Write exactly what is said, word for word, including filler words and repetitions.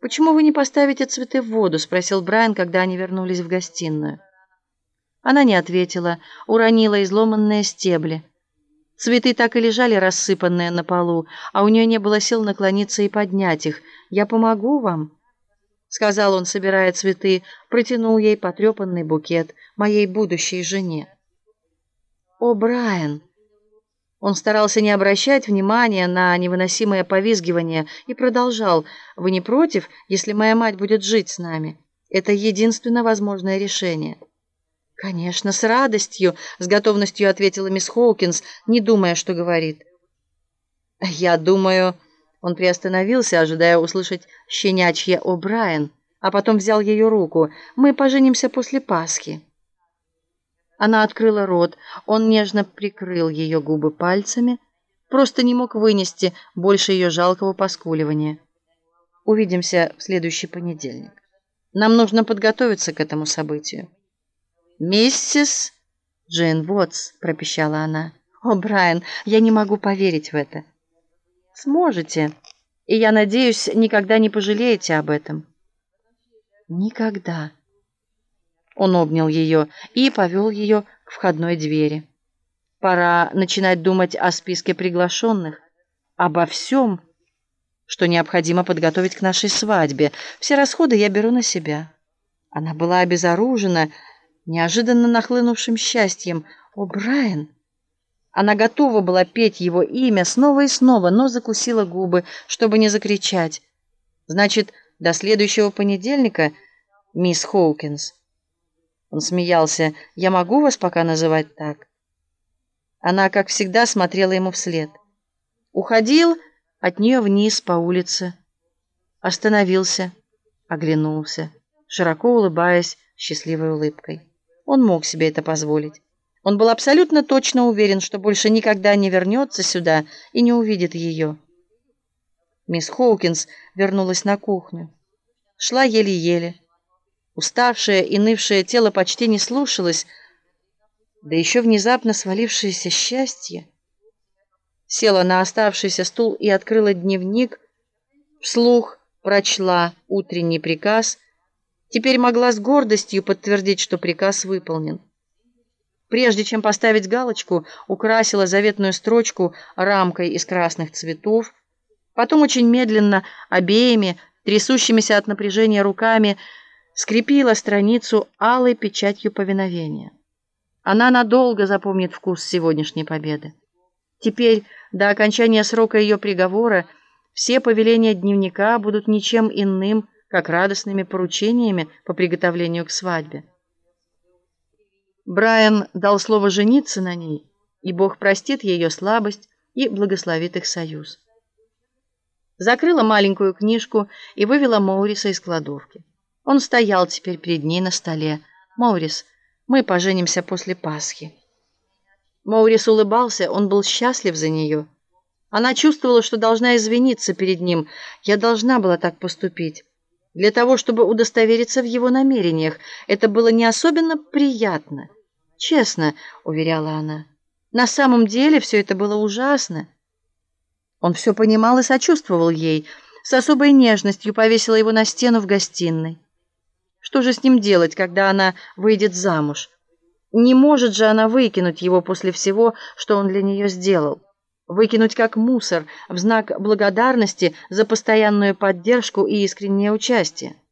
«Почему вы не поставите цветы в воду?» — спросил Брайан, когда они вернулись в гостиную. Она не ответила, уронила изломанные стебли. Цветы так и лежали рассыпанные на полу, а у нее не было сил наклониться и поднять их. «Я помогу вам», — сказал он, собирая цветы, протянул ей потрепанный букет, моей будущей жене. «О, Брайан!» Он старался не обращать внимания на невыносимое повизгивание и продолжал: «Вы не против, если моя мать будет жить с нами? Это единственно возможное решение». «Конечно, с радостью», — с готовностью ответила мисс Хоукинс, не думая, что говорит. «Я думаю...» Он приостановился, ожидая услышать щенячье «О, Брайан», а потом взял ее руку. «Мы поженимся после Пасхи». Она открыла рот, он нежно прикрыл ее губы пальцами, просто не мог вынести больше ее жалкого поскуливания. «Увидимся в следующий понедельник. Нам нужно подготовиться к этому событию». «Миссис Джейн Вотс», — пропищала она. «О, Брайан, я не могу поверить в это». «Сможете, и, я надеюсь, никогда не пожалеете об этом». «Никогда». Он обнял ее и повел ее к входной двери. Пора начинать думать о списке приглашенных, обо всем, что необходимо подготовить к нашей свадьбе. Все расходы я беру на себя. Она была обезоружена неожиданно нахлынувшим счастьем. «О, Брайан!» Она готова была петь его имя снова и снова, но закусила губы, чтобы не закричать. «Значит, до следующего понедельника, мисс Хоукинс?» Он смеялся. «Я могу вас пока называть так?» Она, как всегда, смотрела ему вслед. Уходил от нее вниз по улице. Остановился, оглянулся, широко улыбаясь счастливой улыбкой. Он мог себе это позволить. Он был абсолютно точно уверен, что больше никогда не вернется сюда и не увидит ее. Мисс Хоукинс вернулась на кухню. Шла еле-еле. Уставшее и нывшее тело почти не слушалось, да еще внезапно свалившееся счастье. Села на оставшийся стул и открыла дневник, вслух прочла утренний приказ. Теперь могла с гордостью подтвердить, что приказ выполнен. Прежде чем поставить галочку, украсила заветную строчку рамкой из красных цветов, потом очень медленно, обеими, трясущимися от напряжения руками, скрепила страницу алой печатью повиновения. Она надолго запомнит вкус сегодняшней победы. Теперь, до окончания срока ее приговора, все повеления дневника будут ничем иным, как радостными поручениями по приготовлению к свадьбе. Брайан дал слово жениться на ней, и Бог простит ее слабость и благословит их союз. Закрыла маленькую книжку и вывела Моуриса из кладовки. Он стоял теперь перед ней на столе. «Моурис, мы поженимся после Пасхи». Моурис улыбался, он был счастлив за нее. Она чувствовала, что должна извиниться перед ним. «Я должна была так поступить. Для того, чтобы удостовериться в его намерениях. Это было не особенно приятно. Честно», — уверяла она. «На самом деле все это было ужасно». Он все понимал и сочувствовал ей. С особой нежностью повесила его на стену в гостиной. Что же с ним делать, когда она выйдет замуж? Не может же она выкинуть его после всего, что он для нее сделал. Выкинуть как мусор в знак благодарности за постоянную поддержку и искреннее участие.